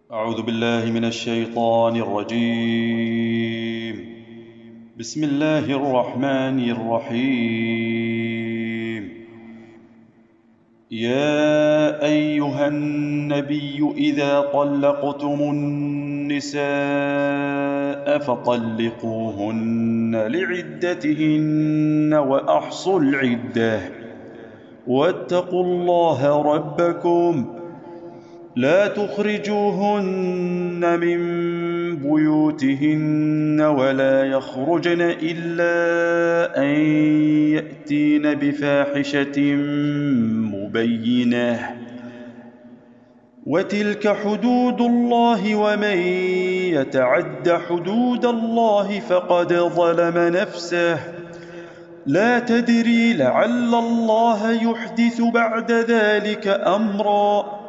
أعوذ بالله من الشيطان الرجيم. بسم الله الرحمن الرحيم. يا أيها النبي إذا طلقتم النساء فطلقوهن لعدتهن وأحصوا العدة واتقوا الله ربكم لا تخرجوهن من بيوتهن ولا يخرجن إلا أن يأتين بفاحشة مبينة وتلك حدود الله ومن يتعد حدود الله فقد ظلم نفسه لا تدري لعل الله يحدث بعد ذلك أمرا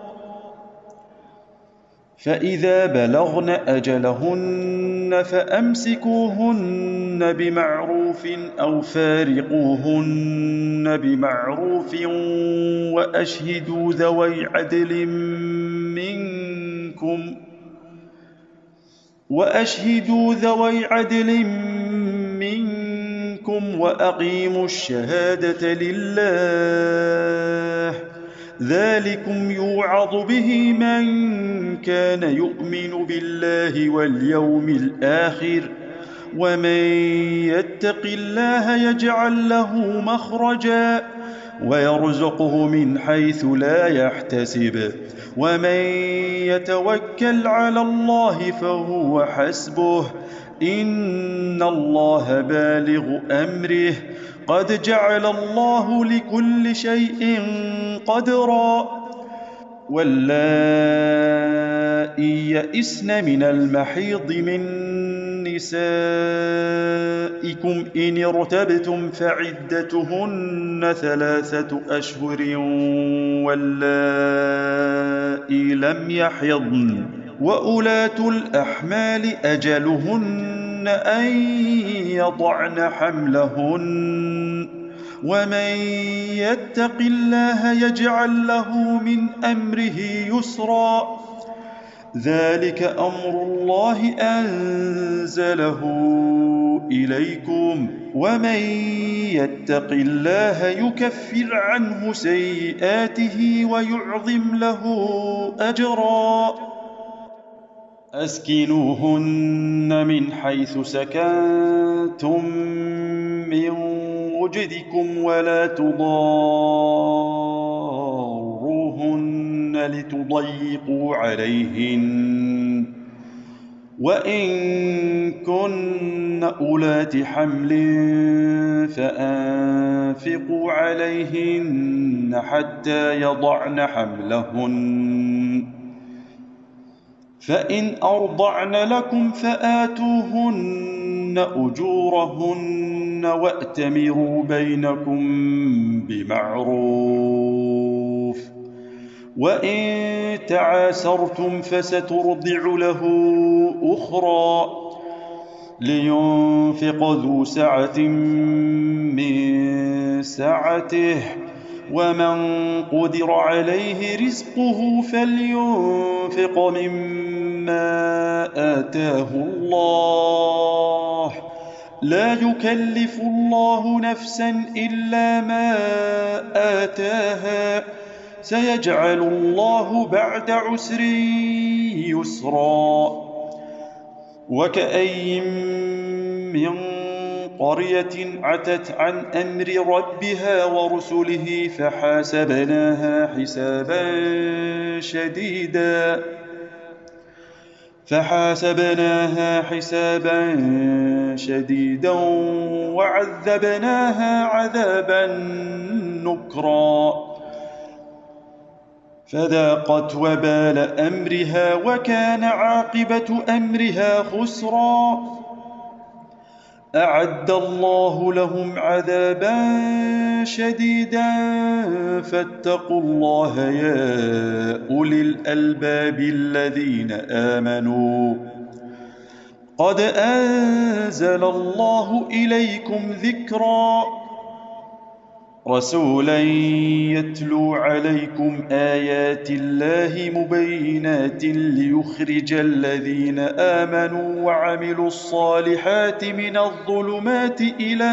فإذا بلغن أجلهن فأمسكوهن بمعروف أو فارقوهن بمعروف وأشهدوا ذوي عدل منكم وأقيموا الشهادة لله ذلكم يوعظ به من كان يؤمن بالله واليوم الآخر ومن يتق الله يجعل له مخرجا ويرزقه من حيث لا يحتسب ومن يتوكل على الله فهو حسبه إن الله بالغ أمره قد جعل الله لكل شيء قدرا واللائي يئسن من المحيض من نسائكم إن ارتبتم فعدتهن 3 أشهر واللائي لم يحضن وأولاة الأحمال أجلهن أن يضعن حملهن ومن يتق الله يجعل له من أمره يسرا ذلك أمر الله أنزله إليكم ومن يتق الله يكفر عنه سيئاته ويعظم له أجرا أسكنوهن من حيث سكنتم من وجدكم ولا تضاروهن لتضيقوا عليهن وإن كن أولات حمل فأنفقوا عليهن حتى يضعن حملهن فإن أرضعن لكم فآتوهن أجورهن وأتمروا بينكم بمعروف وإن تعاسرتم فسترضع له أخرى لينفق ذو سعة من سعته ومن قدر عليه رزقه فلينفق مما آتاه الله لا يكلف الله نفسا إلا ما آتاها سيجعل الله بعد عسر يسرا وكأي من قرية عتت عن أمر ربها ورسله فحاسبناها حسابا شديدا وعذبناها عذابا نكرا فذاقت وبال أمرها وكان عاقبة أمرها خسرا أعد الله لهم عذابا شديدا فاتقوا الله يا أولي الألباب الذين آمنوا قد أنزل الله إليكم ذكرا رسولا يتلو عليكم آيات الله مبينات ليخرج الذين آمنوا وعملوا الصالحات من الظلمات إلى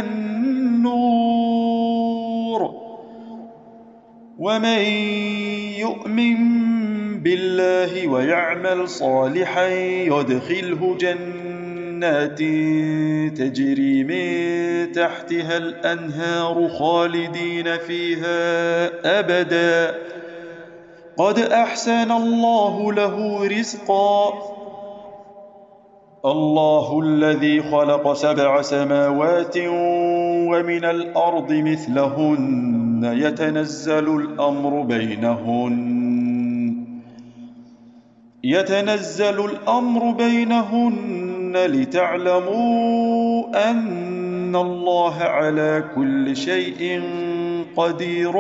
النور ومن يؤمن بالله ويعمل صالحا يدخله جنات تجري من تحتها الأنهار خالدين فيها أبدا قد أحسن الله له رزقا الله الذي خلق 7 سماوات ومن الأرض مثلهن يتنزل الأمر بينهن لتعلموا أن الله على كل شيء قدير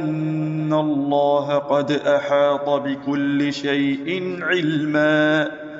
وأن الله قد أحاط بكل شيء علما